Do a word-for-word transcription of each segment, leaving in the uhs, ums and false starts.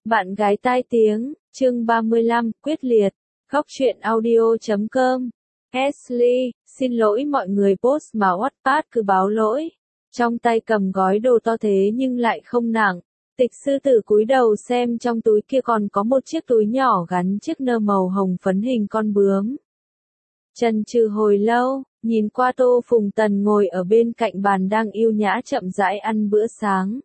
Bạn gái tai tiếng, chương ba mươi lăm, quyết liệt. Góc truyện audio chấm com. Ashley, xin lỗi mọi người, post mà Wattpad cứ báo lỗi. Trong tay cầm gói đồ to thế nhưng lại không nặng. Tịch sư tử cúi đầu xem trong túi kia còn có một chiếc túi nhỏ gắn chiếc nơ màu hồng phấn hình con bướm. Chần chừ hồi lâu, nhìn qua Tô Phùng Tần ngồi ở bên cạnh bàn đang yêu nhã chậm rãi ăn bữa sáng.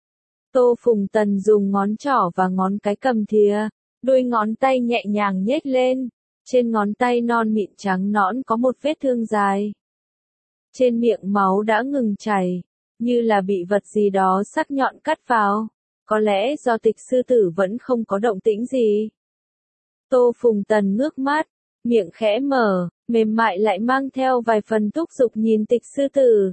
Tô Phùng Tần dùng ngón trỏ và ngón cái cầm thìa, đôi ngón tay nhẹ nhàng nhếch lên, trên ngón tay non mịn trắng nõn có một vết thương dài. Trên miệng máu đã ngừng chảy, như là bị vật gì đó sắc nhọn cắt vào, có lẽ do tịch sư tử vẫn không có động tĩnh gì. Tô Phùng Tần ngước mắt, miệng khẽ mở, mềm mại lại mang theo vài phần thúc giục nhìn tịch sư tử.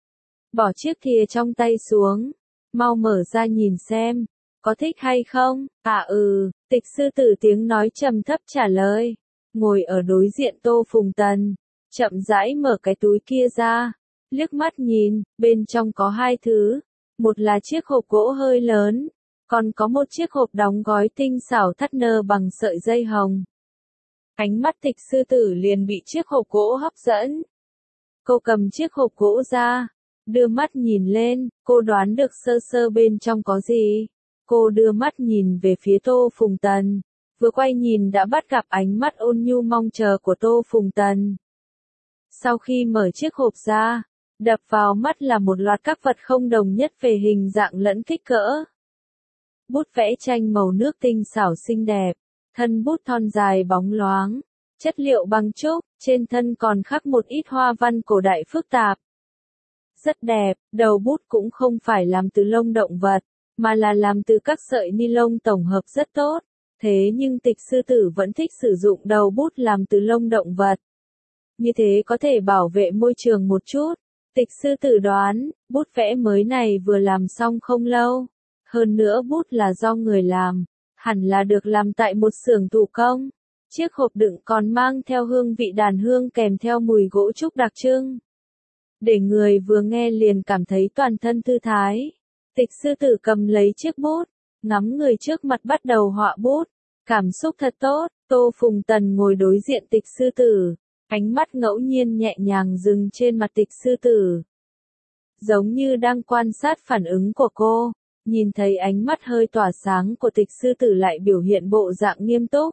Bỏ chiếc thìa trong tay xuống, mau mở ra nhìn xem, có thích hay không? À ừ, tịch sư tử tiếng nói trầm thấp trả lời, ngồi ở đối diện Tô Phùng Tần, chậm rãi mở cái túi kia ra, liếc mắt nhìn, bên trong có hai thứ, một là chiếc hộp gỗ hơi lớn, còn có một chiếc hộp đóng gói tinh xảo thắt nơ bằng sợi dây hồng. Ánh mắt tịch sư tử liền bị chiếc hộp gỗ hấp dẫn. Cô cầm chiếc hộp gỗ ra, đưa mắt nhìn lên, cô đoán được sơ sơ bên trong có gì. Cô đưa mắt nhìn về phía Tô Phùng Tần, vừa quay nhìn đã bắt gặp ánh mắt ôn nhu mong chờ của Tô Phùng Tần. Sau khi mở chiếc hộp ra, đập vào mắt là một loạt các vật không đồng nhất về hình dạng lẫn kích cỡ. Bút vẽ tranh màu nước tinh xảo xinh đẹp, thân bút thon dài bóng loáng, chất liệu bằng trúc, trên thân còn khắc một ít hoa văn cổ đại phức tạp. Rất đẹp, đầu bút cũng không phải làm từ lông động vật, mà là làm từ các sợi ni lông tổng hợp rất tốt, thế nhưng tịch sư tử vẫn thích sử dụng đầu bút làm từ lông động vật. Như thế có thể bảo vệ môi trường một chút. Tịch sư tử đoán, bút vẽ mới này vừa làm xong không lâu. Hơn nữa bút là do người làm, hẳn là được làm tại một xưởng thủ công. Chiếc hộp đựng còn mang theo hương vị đàn hương kèm theo mùi gỗ trúc đặc trưng. Để người vừa nghe liền cảm thấy toàn thân thư thái. Tịch sư tử cầm lấy chiếc bút, ngắm người trước mặt bắt đầu họa bút. Cảm xúc thật tốt, Tô Phùng Tần ngồi đối diện tịch sư tử. Ánh mắt ngẫu nhiên nhẹ nhàng dừng trên mặt tịch sư tử. Giống như đang quan sát phản ứng của cô, nhìn thấy ánh mắt hơi tỏa sáng của tịch sư tử lại biểu hiện bộ dạng nghiêm túc.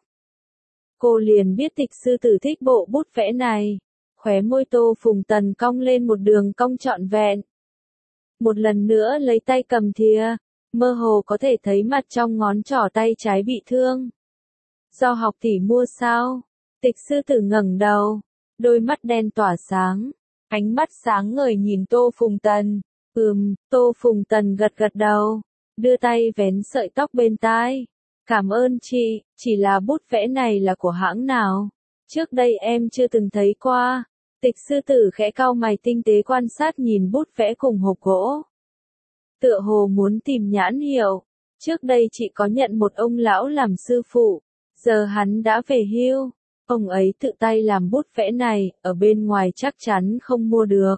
Cô liền biết tịch sư tử thích bộ bút vẽ này. Khóe môi Tô Phùng Tần cong lên một đường cong trọn vẹn. Một lần nữa lấy tay cầm thìa, mơ hồ có thể thấy mặt trong ngón trỏ tay trái bị thương. Do học tỷ mua sao? Tịch sư tử ngẩng đầu, đôi mắt đen tỏa sáng, ánh mắt sáng ngời nhìn Tô Phùng Tần. Ừm, Tô Phùng Tần gật gật đầu, đưa tay vén sợi tóc bên tai. Cảm ơn chị, chỉ là bút vẽ này là của hãng nào? Trước đây em chưa từng thấy qua. Tịch sư tử khẽ cau mày tinh tế quan sát nhìn bút vẽ cùng hộp gỗ. Tựa hồ muốn tìm nhãn hiệu. Trước đây chị có nhận một ông lão làm sư phụ, giờ hắn đã về hưu. Ông ấy tự tay làm bút vẽ này, ở bên ngoài chắc chắn không mua được.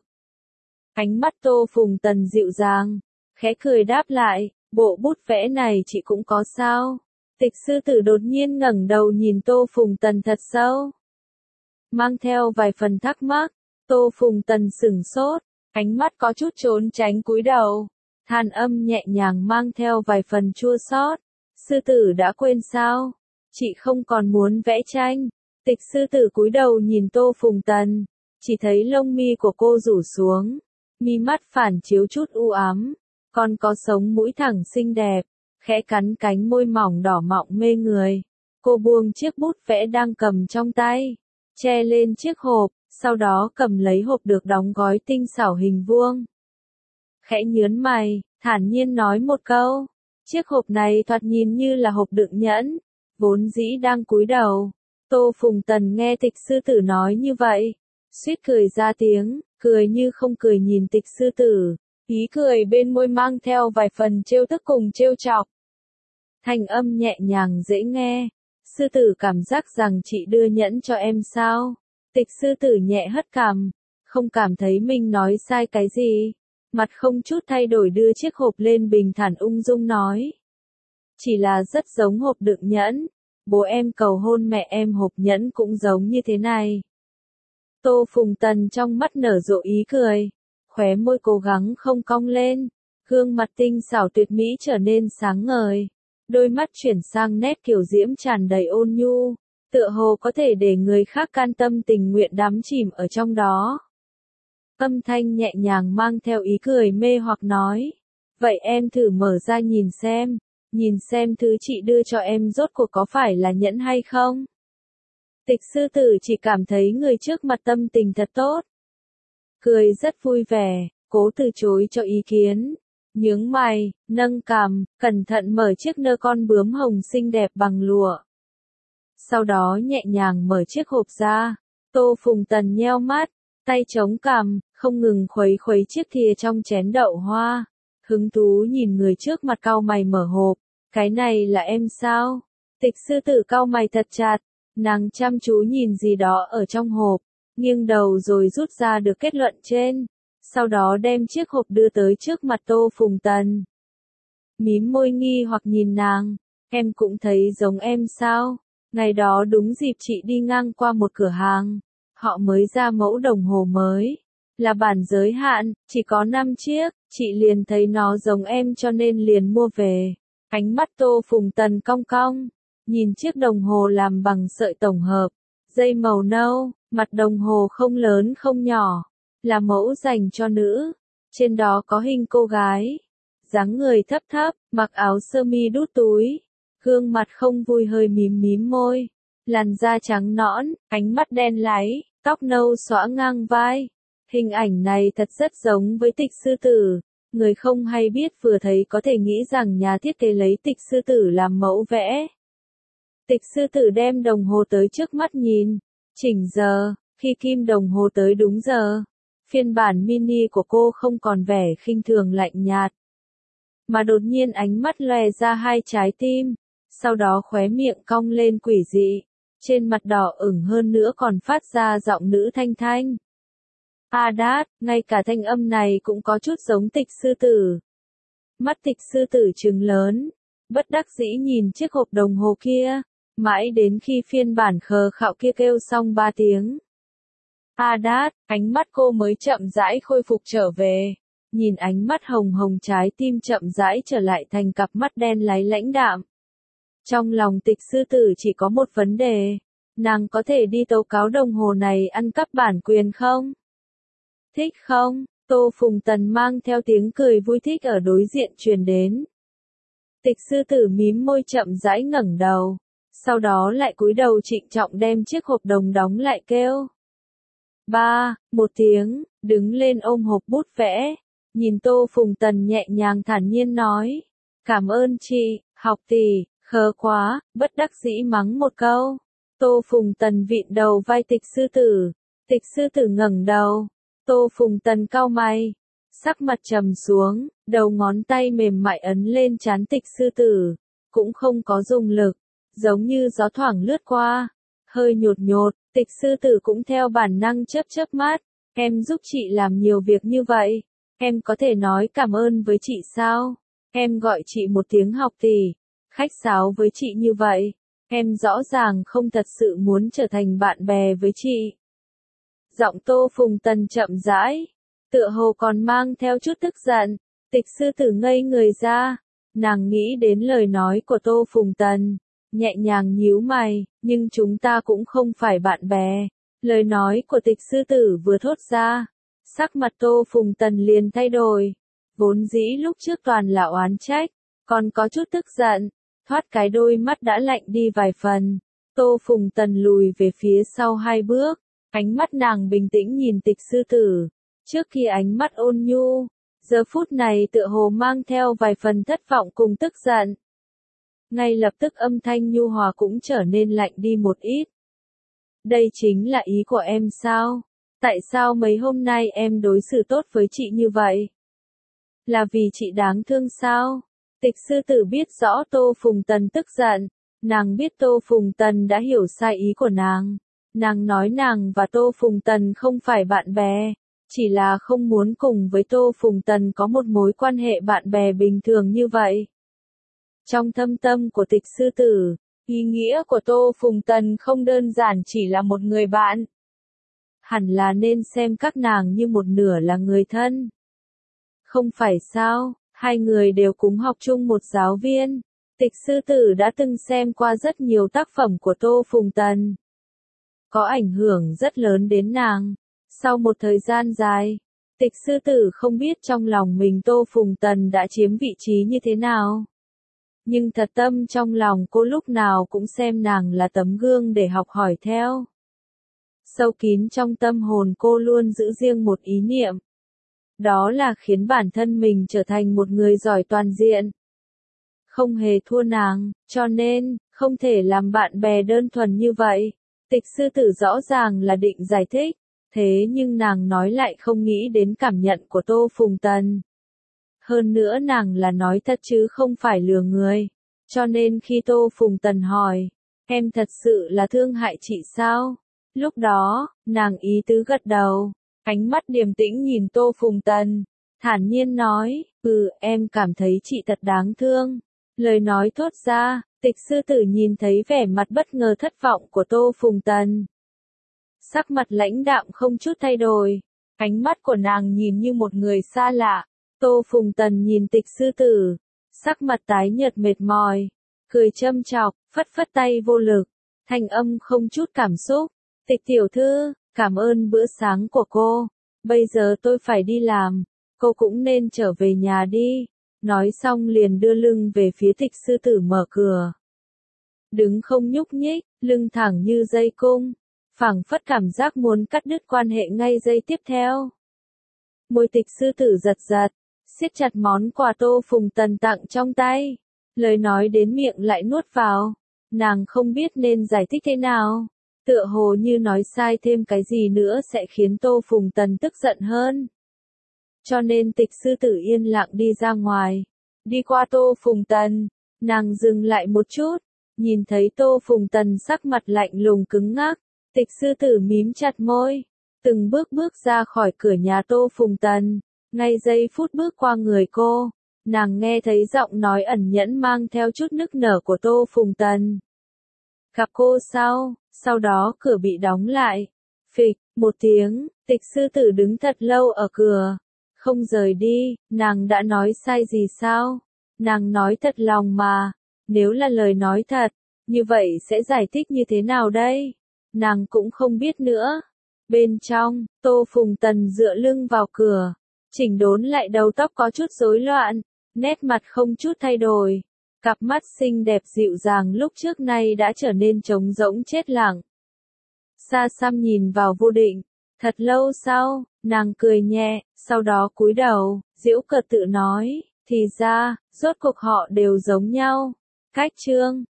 Ánh mắt Tô Phùng Tần dịu dàng, khẽ cười đáp lại, bộ bút vẽ này chị cũng có sao? Tịch sư tử đột nhiên ngẩng đầu nhìn Tô Phùng Tần thật sâu. Mang theo vài phần thắc mắc, Tô Phùng Tần sửng sốt, ánh mắt có chút trốn tránh cúi đầu. Than âm nhẹ nhàng mang theo vài phần chua xót. Sư tử đã quên sao? Chị không còn muốn vẽ tranh. Tịch sư tử cúi đầu nhìn Tô Phùng Tần, chỉ thấy lông mi của cô rủ xuống, mi mắt phản chiếu chút u ám, còn có sống mũi thẳng xinh đẹp, khẽ cắn cánh môi mỏng đỏ mọng mê người. Cô buông chiếc bút vẽ đang cầm trong tay, che lên chiếc hộp, sau đó cầm lấy hộp được đóng gói tinh xảo hình vuông. Khẽ nhớn mày, thản nhiên nói một câu, chiếc hộp này thoạt nhìn như là hộp đựng nhẫn, vốn dĩ đang cúi đầu. Tô Phùng Tần nghe tịch sư tử nói như vậy, suýt cười ra tiếng, cười như không cười nhìn tịch sư tử, ý cười bên môi mang theo vài phần trêu tức cùng trêu chọc. Thanh âm nhẹ nhàng dễ nghe, sư tử cảm giác rằng chị đưa nhẫn cho em sao? Tịch sư tử nhẹ hất cằm, không cảm thấy mình nói sai cái gì, mặt không chút thay đổi đưa chiếc hộp lên bình thản ung dung nói. chỉ là rất giống hộp đựng nhẫn. Bố em cầu hôn mẹ em hộp nhẫn cũng giống như thế này. Tô Phùng Tần trong mắt nở rộ ý cười, khóe môi cố gắng không cong lên, gương mặt tinh xảo tuyệt mỹ trở nên sáng ngời, đôi mắt chuyển sang nét kiều diễm tràn đầy ôn nhu, tựa hồ có thể để người khác can tâm tình nguyện đắm chìm ở trong đó. Âm thanh nhẹ nhàng mang theo ý cười mê hoặc nói, vậy em thử mở ra nhìn xem, nhìn xem thứ chị đưa cho em rốt cuộc có phải là nhẫn hay không. Tịch sư tử chỉ cảm thấy người trước mặt tâm tình thật tốt. Cười rất vui vẻ, cố từ chối cho ý kiến. Nhướng mày, nâng cằm, cẩn thận mở chiếc nơ con bướm hồng xinh đẹp bằng lụa. Sau đó nhẹ nhàng mở chiếc hộp ra. Tô Phùng Tần nheo mắt, tay chống cằm, không ngừng khuấy khuấy chiếc thìa trong chén đậu hoa. Hứng thú nhìn người trước mặt cau mày mở hộp. Cái này là em sao? Tịch sư tử cau mày thật chặt. Nàng chăm chú nhìn gì đó ở trong hộp, nghiêng đầu rồi rút ra được kết luận trên, sau đó đem chiếc hộp đưa tới trước mặt Tô Phùng Tần. Mím môi nghi hoặc nhìn nàng, em cũng thấy giống em sao? Ngày đó đúng dịp chị đi ngang qua một cửa hàng, họ mới ra mẫu đồng hồ mới, là bản giới hạn, chỉ có năm chiếc, chị liền thấy nó giống em cho nên liền mua về. Ánh mắt Tô Phùng Tần cong cong. Nhìn chiếc đồng hồ làm bằng sợi tổng hợp, dây màu nâu, mặt đồng hồ không lớn không nhỏ, là mẫu dành cho nữ. Trên đó có hình cô gái, dáng người thấp thấp, mặc áo sơ mi đút túi, gương mặt không vui hơi mím mím môi, làn da trắng nõn, ánh mắt đen láy, tóc nâu xõa ngang vai. Hình ảnh này thật rất giống với Tịch sư tử. Người không hay biết vừa thấy có thể nghĩ rằng nhà thiết kế lấy Tịch sư tử làm mẫu vẽ. Tịch sư tử đem đồng hồ tới trước mắt nhìn, chỉnh giờ, khi kim đồng hồ tới đúng giờ, phiên bản mini của cô không còn vẻ khinh thường lạnh nhạt, mà đột nhiên ánh mắt lòe ra hai trái tim, sau đó khóe miệng cong lên quỷ dị, trên mặt đỏ ửng hơn nữa còn phát ra giọng nữ thanh thanh. A đát, ngay cả thanh âm này cũng có chút giống Tịch sư tử. Mắt Tịch sư tử trừng lớn, bất đắc dĩ nhìn chiếc hộp đồng hồ kia. Mãi đến khi phiên bản khờ khạo kia kêu xong ba tiếng. A đát, ánh mắt cô mới chậm rãi khôi phục trở về. Nhìn ánh mắt hồng hồng trái tim chậm rãi trở lại thành cặp mắt đen láy lãnh đạm. Trong lòng Tịch sư tử chỉ có một vấn đề. Nàng có thể đi tố cáo đồng hồ này ăn cắp bản quyền không? Thích không? Tô Phùng Tần mang theo tiếng cười vui thích ở đối diện truyền đến. Tịch sư tử mím môi chậm rãi ngẩng đầu. Sau đó lại cúi đầu trịnh trọng đem chiếc hộp đồng đóng lại kêu. Ba, một tiếng, đứng lên ôm hộp bút vẽ, nhìn Tô Phùng Tần nhẹ nhàng thản nhiên nói. Cảm ơn chị, học tỷ, khờ quá, bất đắc dĩ mắng một câu. Tô Phùng Tần vịn đầu vai Tịch sư tử, Tịch sư tử ngẩng đầu, Tô Phùng Tần cau mày, sắc mặt trầm xuống, đầu ngón tay mềm mại ấn lên trán Tịch sư tử, cũng không có dùng lực. Giống như gió thoảng lướt qua, hơi nhột nhột, Tịch sư tử cũng theo bản năng chớp chớp mắt, em giúp chị làm nhiều việc như vậy, em có thể nói cảm ơn với chị sao? Em gọi chị một tiếng học tỷ, khách sáo với chị như vậy, em rõ ràng không thật sự muốn trở thành bạn bè với chị. Giọng Tô Phùng Tần chậm rãi, tựa hồ còn mang theo chút tức giận, Tịch sư tử ngây người ra, nàng nghĩ đến lời nói của Tô Phùng Tần. Nhẹ nhàng nhíu mày, nhưng chúng ta cũng không phải bạn bè. Lời nói của Tịch sư tử vừa thốt ra, sắc mặt Tô Phùng Tần liền thay đổi. Vốn dĩ lúc trước toàn là oán trách, còn có chút tức giận, thoát cái đôi mắt đã lạnh đi vài phần. Tô Phùng Tần lùi về phía sau hai bước, ánh mắt nàng bình tĩnh nhìn Tịch sư tử. Trước khi ánh mắt ôn nhu, giờ phút này tựa hồ mang theo vài phần thất vọng cùng tức giận. Ngay lập tức âm thanh nhu hòa cũng trở nên lạnh đi một ít. Đây chính là ý của em sao? Tại sao mấy hôm nay em đối xử tốt với chị như vậy? Là vì chị đáng thương sao? Tịch sư tử biết rõ Tô Phùng Tần tức giận. Nàng biết Tô Phùng Tần đã hiểu sai ý của nàng. Nàng nói nàng và Tô Phùng Tần không phải bạn bè. Chỉ là không muốn cùng với Tô Phùng Tần có một mối quan hệ bạn bè bình thường như vậy. Trong thâm tâm của Tịch Sư Tử, ý nghĩa của Tô Phùng Tần không đơn giản chỉ là một người bạn. Hẳn là nên xem các nàng như một nửa là người thân. Không phải sao, hai người đều cùng học chung một giáo viên. Tịch Sư Tử đã từng xem qua rất nhiều tác phẩm của Tô Phùng Tần. Có ảnh hưởng rất lớn đến nàng. Sau một thời gian dài, Tịch Sư Tử không biết trong lòng mình Tô Phùng Tần đã chiếm vị trí như thế nào. Nhưng thật tâm trong lòng cô lúc nào cũng xem nàng là tấm gương để học hỏi theo. Sâu kín trong tâm hồn cô luôn giữ riêng một ý niệm. Đó là khiến bản thân mình trở thành một người giỏi toàn diện. Không hề thua nàng, cho nên, không thể làm bạn bè đơn thuần như vậy. Tịch Sư Tử rõ ràng là định giải thích, thế nhưng nàng nói lại không nghĩ đến cảm nhận của Tô Phùng Tần. Hơn nữa nàng là nói thật chứ không phải lừa người. Cho nên khi Tô Phùng Tần hỏi, em thật sự là thương hại chị sao? Lúc đó, nàng ý tứ gật đầu, ánh mắt điềm tĩnh nhìn Tô Phùng Tần, thản nhiên nói, ừ, em cảm thấy chị thật đáng thương. Lời nói thốt ra, Tịch Sư Tử nhìn thấy vẻ mặt bất ngờ thất vọng của Tô Phùng Tần. Sắc mặt lãnh đạm không chút thay đổi, ánh mắt của nàng nhìn như một người xa lạ. Tô Phùng Tần nhìn Tịch Sư Tử, sắc mặt tái nhợt mệt mỏi, cười châm chọc, phất phất tay vô lực, thanh âm không chút cảm xúc. Tịch tiểu thư, cảm ơn bữa sáng của cô, bây giờ tôi phải đi làm, cô cũng nên trở về nhà đi. Nói xong liền đưa lưng về phía Tịch Sư Tử mở cửa. Đứng không nhúc nhích, lưng thẳng như dây cung, phảng phất cảm giác muốn cắt đứt quan hệ ngay giây tiếp theo. Môi Tịch Sư Tử giật giật, siết chặt món quà Tô Phùng Tần tặng trong tay. Lời nói đến miệng lại nuốt vào. Nàng không biết nên giải thích thế nào. Tựa hồ như nói sai thêm cái gì nữa sẽ khiến Tô Phùng Tần tức giận hơn. Cho nên Tịch Sư Tử yên lặng đi ra ngoài. Đi qua Tô Phùng Tần, nàng dừng lại một chút. Nhìn thấy Tô Phùng Tần sắc mặt lạnh lùng cứng ngắc. Tịch Sư Tử mím chặt môi. Từng bước bước ra khỏi cửa nhà Tô Phùng Tần. Ngay giây phút bước qua người cô, nàng nghe thấy giọng nói ẩn nhẫn mang theo chút nức nở của Tô Phùng Tần. Gặp cô sau, sau đó cửa bị đóng lại. Phịch, một tiếng, Tịch Sư Tử đứng thật lâu ở cửa. Không rời đi, nàng đã nói sai gì sao? Nàng nói thật lòng mà. Nếu là lời nói thật, như vậy sẽ giải thích như thế nào đây? Nàng cũng không biết nữa. Bên trong, Tô Phùng Tần dựa lưng vào cửa. Chỉnh đốn lại đầu tóc có chút rối loạn, nét mặt không chút thay đổi. Cặp mắt xinh đẹp dịu dàng lúc trước nay đã trở nên trống rỗng chết lặng. Xa xăm nhìn vào Vô Định, thật lâu sau, nàng cười nhẹ, sau đó cúi đầu, giễu cợt tự nói, thì ra, rốt cuộc họ đều giống nhau. Cách chương